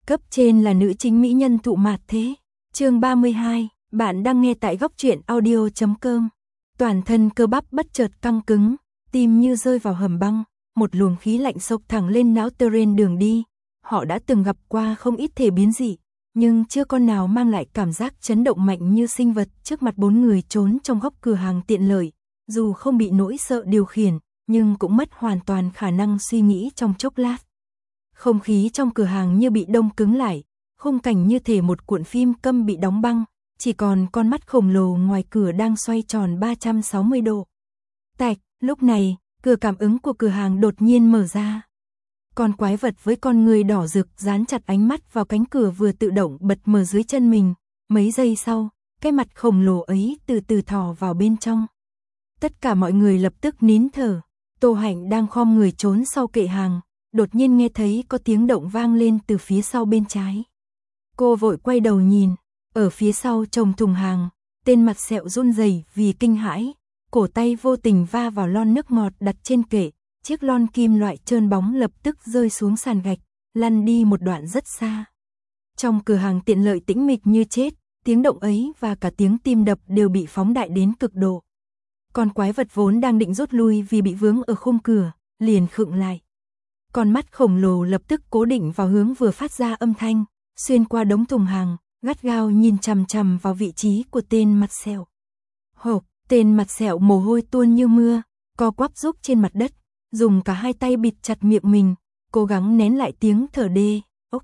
Cấp trên là nữ chính mỹ nhân thụ mạt thế. Chương 32, bạn đang nghe tại góc truyện audio.com. Toàn thân cơ bắp bất chợt căng cứng, tim như rơi vào hầm băng, một luồng khí lạnh xộc thẳng lên não Terrain đường đi. Họ đã từng gặp qua không ít thể biến dị, nhưng chưa con nào mang lại cảm giác chấn động mạnh như sinh vật trước mặt bốn người trốn trong góc cửa hàng tiện lợi. Dù không bị nỗi sợ điều khiển, nhưng cũng mất hoàn toàn khả năng suy nghĩ trong chốc lát. Không khí trong cửa hàng như bị đông cứng lại, khung cảnh như thể một cuộn phim câm bị đóng băng, chỉ còn con mắt khổng lồ ngoài cửa đang xoay tròn 360 độ. Tạch, lúc này, cửa cảm ứng của cửa hàng đột nhiên mở ra. Con quái vật với con người đỏ rực dán chặt ánh mắt vào cánh cửa vừa tự động bật mở dưới chân mình. Mấy giây sau, cái mặt khổng lồ ấy từ từ thò vào bên trong. Tất cả mọi người lập tức nín thở. Tô Hạnh đang khom người trốn sau kệ hàng, đột nhiên nghe thấy có tiếng động vang lên từ phía sau bên trái. Cô vội quay đầu nhìn, ở phía sau chồng thùng hàng, tên mặt sẹo run rẩy vì kinh hãi, cổ tay vô tình va vào lon nước ngọt đặt trên kệ, chiếc lon kim loại trơn bóng lập tức rơi xuống sàn gạch, lăn đi một đoạn rất xa. Trong cửa hàng tiện lợi tĩnh mịch như chết, tiếng động ấy và cả tiếng tim đập đều bị phóng đại đến cực độ. Con quái vật vốn đang định rút lui vì bị vướng ở khung cửa, liền khựng lại. Con mắt khổng lồ lập tức cố định vào hướng vừa phát ra âm thanh, xuyên qua đống thùng hàng, gắt gao nhìn chằm chằm vào vị trí của tên mặt sẹo. Hộp, tên mặt sẹo mồ hôi tuôn như mưa, co quắp rúc trên mặt đất, dùng cả hai tay bịt chặt miệng mình, cố gắng nén lại tiếng thở đê,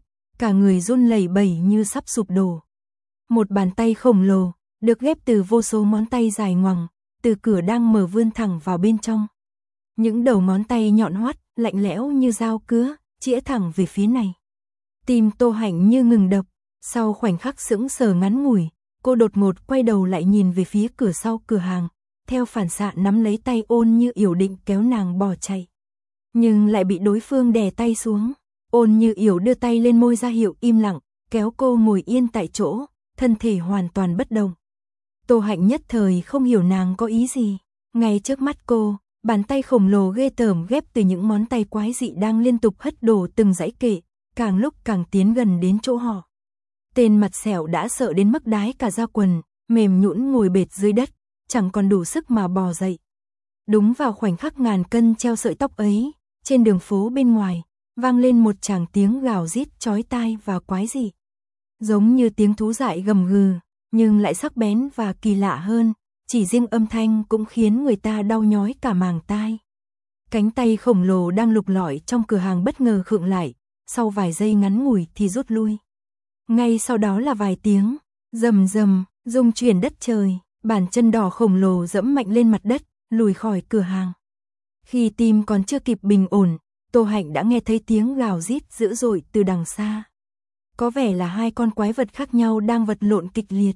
cả người run lẩy bẩy như sắp sụp đổ. Một bàn tay khổng lồ, được ghép từ vô số ngón tay dài ngoằng, từ cửa đang mở vươn thẳng vào bên trong. Những đầu ngón tay nhọn hoắt, lạnh lẽo như dao cứa, chĩa thẳng về phía này. Tim Tô Hạnh như ngừng đập, sau khoảnh khắc sững sờ ngắn ngủi, cô đột ngột quay đầu lại nhìn về phía cửa sau cửa hàng, theo phản xạ nắm lấy tay Ôn Như Yểu định kéo nàng bỏ chạy. Nhưng lại bị đối phương đè tay xuống. Ôn Như Yểu đưa tay lên môi ra hiệu im lặng, kéo cô ngồi yên tại chỗ, thân thể hoàn toàn bất động. Tô Hạnh nhất thời không hiểu nàng có ý gì. Ngay trước mắt cô, bàn tay khổng lồ ghê tởm ghép từ những ngón tay quái dị đang liên tục hất đổ từng dãy kệ, càng lúc càng tiến gần đến chỗ họ. Tên mặt sẹo đã sợ đến mức đái cả da quần, mềm nhũn ngồi bệt dưới đất, chẳng còn đủ sức mà bò dậy. Đúng vào khoảnh khắc ngàn cân treo sợi tóc ấy, trên đường phố bên ngoài, vang lên một tràng tiếng gào rít chói tai và quái dị. Giống như tiếng thú dại gầm gừ, nhưng lại sắc bén và kỳ lạ hơn, chỉ riêng âm thanh cũng khiến người ta đau nhói cả màng tai. Cánh tay khổng lồ đang lục lọi trong cửa hàng bất ngờ khựng lại, sau vài giây ngắn ngủi thì rút lui. Ngay sau đó là vài tiếng rầm rầm, rung chuyển đất trời, bàn chân đỏ khổng lồ dẫm mạnh lên mặt đất, lùi khỏi cửa hàng. Khi tim còn chưa kịp bình ổn, Tô Hạnh đã nghe thấy tiếng gào rít dữ dội từ đằng xa. Có vẻ là hai con quái vật khác nhau đang vật lộn kịch liệt.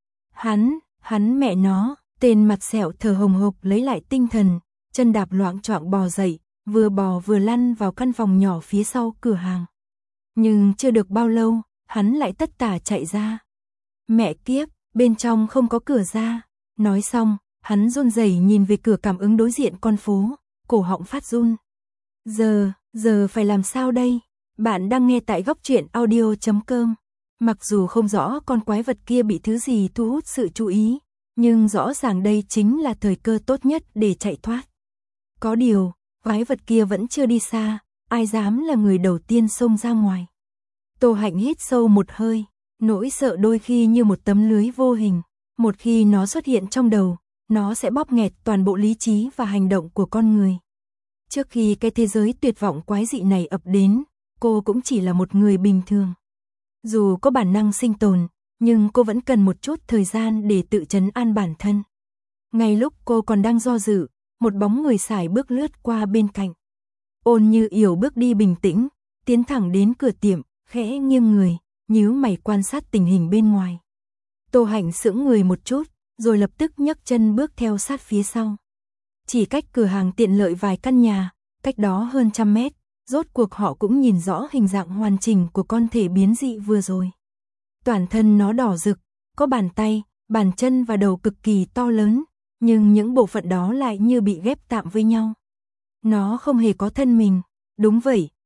Hắn mẹ nó, tên mặt sẹo thở hồng hộc lấy lại tinh thần, chân đạp loạng choạng bò dậy, vừa bò vừa lăn vào căn phòng nhỏ phía sau cửa hàng. Nhưng chưa được bao lâu, hắn lại tất tả chạy ra. Mẹ kiếp, bên trong không có cửa ra. Nói xong, hắn run rẩy nhìn về cửa cảm ứng đối diện con phố, cổ họng phát run. Giờ phải làm sao đây? Bạn đang nghe tại góc truyện audio.com. Mặc dù không rõ con quái vật kia bị thứ gì thu hút sự chú ý, nhưng rõ ràng đây chính là thời cơ tốt nhất để chạy thoát. Có điều, quái vật kia vẫn chưa đi xa, ai dám là người đầu tiên xông ra ngoài. Tô Hạnh hít sâu một hơi, nỗi sợ đôi khi như một tấm lưới vô hình, một khi nó xuất hiện trong đầu, nó sẽ bóp nghẹt toàn bộ lý trí và hành động của con người. Trước khi cái thế giới tuyệt vọng quái dị này ập đến, cô cũng chỉ là một người bình thường. Dù có bản năng sinh tồn, nhưng cô vẫn cần một chút thời gian để tự trấn an bản thân. Ngay lúc cô còn đang do dự, một bóng người sải bước lướt qua bên cạnh. Ôn Như Yểu bước đi bình tĩnh, tiến thẳng đến cửa tiệm, khẽ nghiêng người, nhíu mày quan sát tình hình bên ngoài. Tô Hạnh sững người một chút, rồi lập tức nhấc chân bước theo sát phía sau. Chỉ cách cửa hàng tiện lợi vài căn nhà, cách đó hơn 100 mét, rốt cuộc họ cũng nhìn rõ hình dạng hoàn chỉnh của con thể biến dị vừa rồi. Toàn thân nó đỏ rực, có bàn tay, bàn chân và đầu cực kỳ to lớn, nhưng những bộ phận đó lại như bị ghép tạm với nhau. Nó không hề có thân mình, đúng vậy,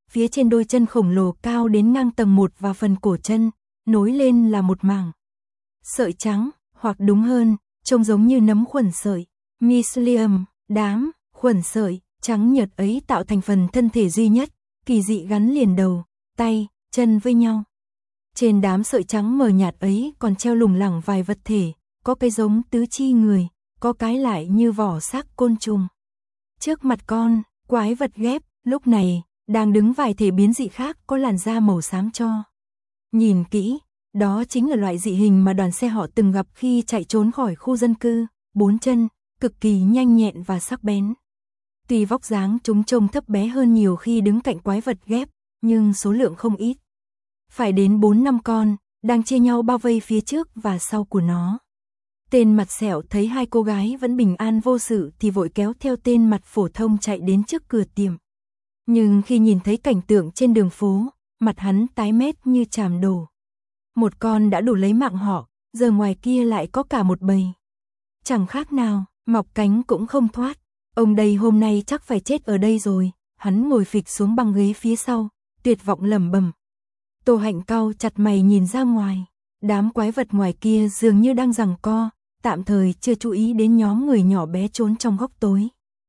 phía trên đôi chân khổng lồ cao đến ngang tầng 1 và phần cổ chân, nối lên là một mảng sợi trắng, hoặc đúng hơn, trông giống như nấm khuẩn sợi, mycelium, đám khuẩn sợi trắng nhợt ấy tạo thành phần thân thể duy nhất, kỳ dị gắn liền đầu, tay, chân với nhau. Trên đám sợi trắng mờ nhạt ấy còn treo lủng lẳng vài vật thể, có cái giống tứ chi người, có cái lại như vỏ xác côn trùng. Trước mặt con, quái vật ghép, lúc này, đang đứng vài thể biến dị khác có làn da màu xám cho. Nhìn kỹ, đó chính là loại dị hình mà đoàn xe họ từng gặp khi chạy trốn khỏi khu dân cư, 4 chân, cực kỳ nhanh nhẹn và sắc bén. Tuy vóc dáng chúng trông thấp bé hơn nhiều khi đứng cạnh quái vật ghép, nhưng số lượng không ít. Phải đến 4-5 con, đang chia nhau bao vây phía trước và sau của nó. Tên mặt sẹo thấy hai cô gái vẫn bình an vô sự thì vội kéo theo tên mặt phổ thông chạy đến trước cửa tiệm. Nhưng khi nhìn thấy cảnh tượng trên đường phố, mặt hắn tái mét như chàm đổ. Một con đã đủ lấy mạng họ, giờ ngoài kia lại có cả một bầy. Chẳng khác nào, mọc cánh cũng không thoát. Ông đây hôm nay chắc phải chết ở đây rồi. Hắn ngồi phịch xuống băng ghế phía sau, tuyệt vọng lẩm bẩm. Tô Hạnh cau chặt mày nhìn ra ngoài. Đám quái vật ngoài kia dường như đang giằng co, tạm thời chưa chú ý đến nhóm người nhỏ bé trốn trong góc tối.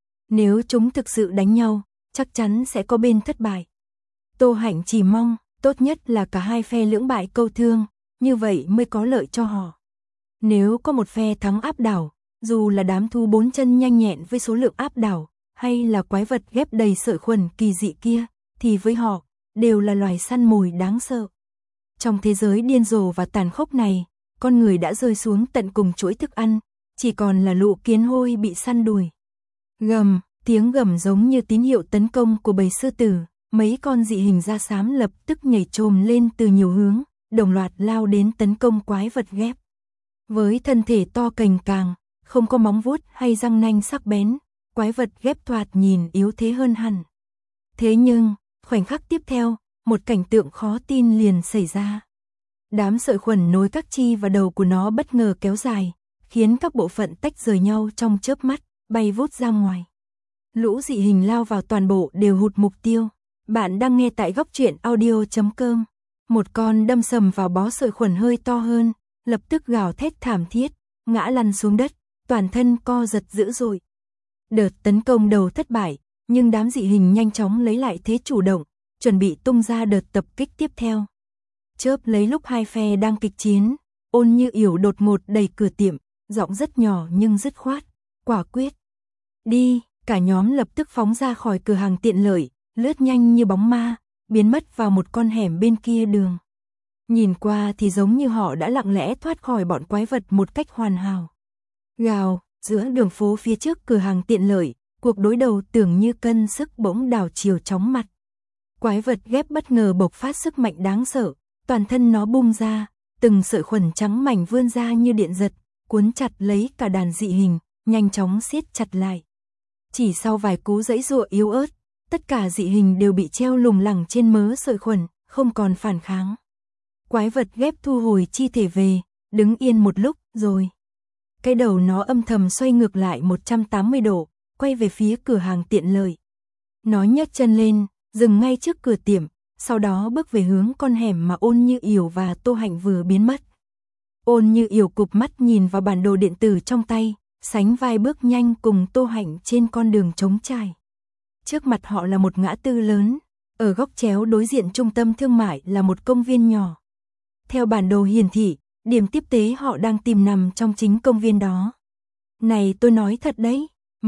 Nếu chúng thực sự đánh nhau, chắc chắn sẽ có bên thất bại. Tô Hạnh chỉ mong, tốt nhất là cả hai phe lưỡng bại câu thương, như vậy mới có lợi cho họ. Nếu có một phe thắng áp đảo, dù là đám thú 4 chân nhanh nhẹn với số lượng áp đảo, hay là quái vật ghép đầy sợi khuẩn kỳ dị kia, thì với họ, đều là loài săn mồi đáng sợ. Trong thế giới điên rồ và tàn khốc này, con người đã rơi xuống tận cùng chuỗi thức ăn, chỉ còn là lũ kiến hôi bị săn đuổi. Gầm, tiếng gầm giống như tín hiệu tấn công của bầy sư tử, mấy con dị hình da xám lập tức nhảy chồm lên từ nhiều hướng, đồng loạt lao đến tấn công quái vật ghép. Với thân thể to cành càng, không có móng vuốt hay răng nanh sắc bén, quái vật ghép thoạt nhìn yếu thế hơn hẳn. Thế nhưng, khoảnh khắc tiếp theo, một cảnh tượng khó tin liền xảy ra. Đám sợi khuẩn nối các chi và đầu của nó bất ngờ kéo dài, khiến các bộ phận tách rời nhau trong chớp mắt, bay vút ra ngoài. Lũ dị hình lao vào toàn bộ đều hụt mục tiêu. Bạn đang nghe tại góc truyện audio.com. Một con đâm sầm vào bó sợi khuẩn hơi to hơn, lập tức gào thét thảm thiết, ngã lăn xuống đất, toàn thân co giật dữ dội. Đợt tấn công đầu thất bại, nhưng đám dị hình nhanh chóng lấy lại thế chủ động, chuẩn bị tung ra đợt tập kích tiếp theo. Chớp lấy lúc hai phe đang kịch chiến, Ôn Như Yểu đột ngột đẩy cửa tiệm, giọng rất nhỏ nhưng dứt khoát, quả quyết. Đi, cả nhóm lập tức phóng ra khỏi cửa hàng tiện lợi, lướt nhanh như bóng ma, biến mất vào một con hẻm bên kia đường. Nhìn qua thì giống như họ đã lặng lẽ thoát khỏi bọn quái vật một cách hoàn hảo. Gào, giữa đường phố phía trước cửa hàng tiện lợi, cuộc đối đầu tưởng như cân sức bỗng đảo chiều chóng mặt. Quái vật ghép bất ngờ bộc phát sức mạnh đáng sợ, toàn thân nó bung ra, từng sợi khuẩn trắng mảnh vươn ra như điện giật, cuốn chặt lấy cả đàn dị hình, nhanh chóng siết chặt lại. Chỉ sau vài cú giãy giụa yếu ớt, tất cả dị hình đều bị treo lủng lẳng trên mớ sợi khuẩn, không còn phản kháng. Quái vật ghép thu hồi chi thể về, đứng yên một lúc, rồi cái đầu nó âm thầm xoay ngược lại 180 độ, quay về phía cửa hàng tiện lợi. Nó nhấc chân lên, dừng ngay trước cửa tiệm, sau đó bước về hướng con hẻm mà Ôn Như Yểu và Tô Hạnh vừa biến mất. Ôn Như Yểu cụp mắt nhìn vào bản đồ điện tử trong tay, sánh vai bước nhanh cùng Tô Hạnh trên con đường trống trải. Trước mặt họ là một ngã tư lớn, ở góc chéo đối diện trung tâm thương mại là một công viên nhỏ. Theo bản đồ hiển thị, điểm tiếp tế họ đang tìm nằm trong chính công viên đó. Này tôi nói thật đấy,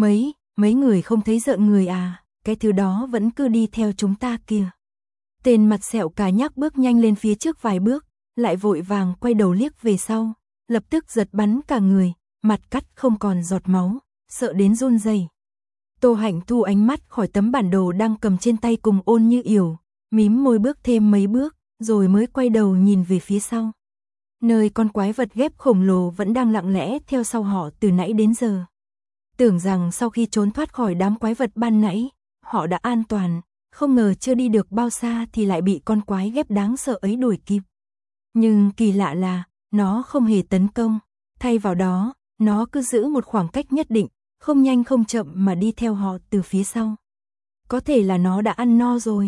mấy người không thấy rợn người à, cái thứ đó vẫn cứ đi theo chúng ta kìa. Tên mặt sẹo cà nhắc bước nhanh lên phía trước vài bước, lại vội vàng quay đầu liếc về sau, lập tức giật bắn cả người, mặt cắt không còn giọt máu, sợ đến run rẩy. Tô Hạnh thu ánh mắt khỏi tấm bản đồ đang cầm trên tay cùng Ôn Như Yểu, mím môi bước thêm mấy bước, rồi mới quay đầu nhìn về phía sau. Nơi con quái vật ghép khổng lồ vẫn đang lặng lẽ theo sau họ từ nãy đến giờ. Tưởng rằng sau khi trốn thoát khỏi đám quái vật ban nãy, họ đã an toàn, không ngờ chưa đi được bao xa thì lại bị con quái ghép đáng sợ ấy đuổi kịp. Nhưng kỳ lạ là, nó không hề tấn công, thay vào đó, nó cứ giữ một khoảng cách nhất định, không nhanh không chậm mà đi theo họ từ phía sau. Có thể là nó đã ăn no rồi.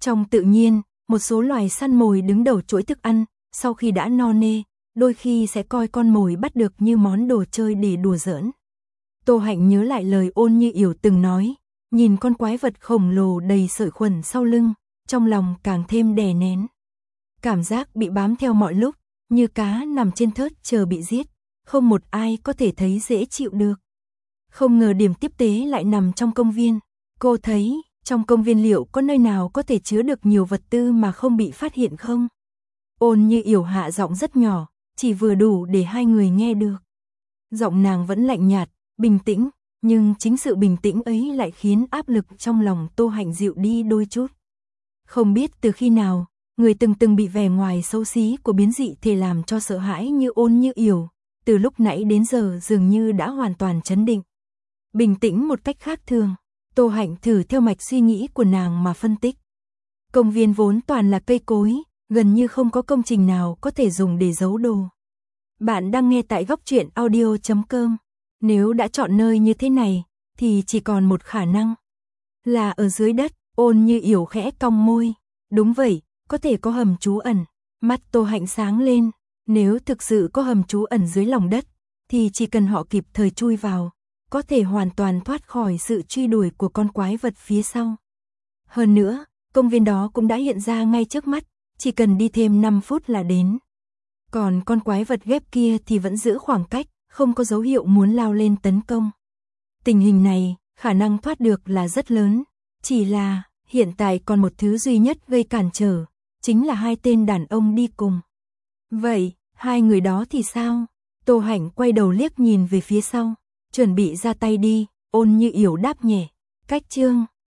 Trong tự nhiên, một số loài săn mồi đứng đầu chuỗi thức ăn, sau khi đã no nê, đôi khi sẽ coi con mồi bắt được như món đồ chơi để đùa giỡn. Tô Hạnh nhớ lại lời Ôn Như Yểu từng nói, nhìn con quái vật khổng lồ đầy sợi khuẩn sau lưng, trong lòng càng thêm đè nén. Cảm giác bị bám theo mọi lúc, như cá nằm trên thớt chờ bị giết, không một ai có thể thấy dễ chịu được. Không ngờ điểm tiếp tế lại nằm trong công viên. Cô thấy, trong công viên liệu có nơi nào có thể chứa được nhiều vật tư mà không bị phát hiện không? Ôn Như Yểu hạ giọng rất nhỏ, chỉ vừa đủ để hai người nghe được. Giọng nàng vẫn lạnh nhạt, bình tĩnh, nhưng chính sự bình tĩnh ấy lại khiến áp lực trong lòng Tô Hạnh dịu đi đôi chút. Không biết từ khi nào, người từng bị vẻ ngoài xấu xí của biến dị thể làm cho sợ hãi như Ôn Như Yểu, từ lúc nãy đến giờ dường như đã hoàn toàn trấn định. Bình tĩnh một cách khác thường, Tô Hạnh thử theo mạch suy nghĩ của nàng mà phân tích. Công viên vốn toàn là cây cối, gần như không có công trình nào có thể dùng để giấu đồ. Bạn đang nghe tại Góc Truyện Audio.com. Nếu đã chọn nơi như thế này, thì chỉ còn một khả năng là ở dưới đất. Ôn Như Yểu khẽ cong môi. Đúng vậy, có thể có hầm trú ẩn. Mắt Tô Hạnh sáng lên. Nếu thực sự có hầm trú ẩn dưới lòng đất, thì chỉ cần họ kịp thời chui vào, có thể hoàn toàn thoát khỏi sự truy đuổi của con quái vật phía sau. Hơn nữa, công viên đó cũng đã hiện ra ngay trước mắt, chỉ cần đi thêm 5 phút là đến. Còn con quái vật ghép kia thì vẫn giữ khoảng cách, không có dấu hiệu muốn lao lên tấn công. Tình hình này, khả năng thoát được là rất lớn, chỉ là hiện tại còn một thứ duy nhất gây cản trở, chính là hai tên đàn ông đi cùng. Vậy, hai người đó thì sao? Tô Hạnh quay đầu liếc nhìn về phía sau, chuẩn bị ra tay đi. Ôn Như Yểu đáp nhẹ. Cách chương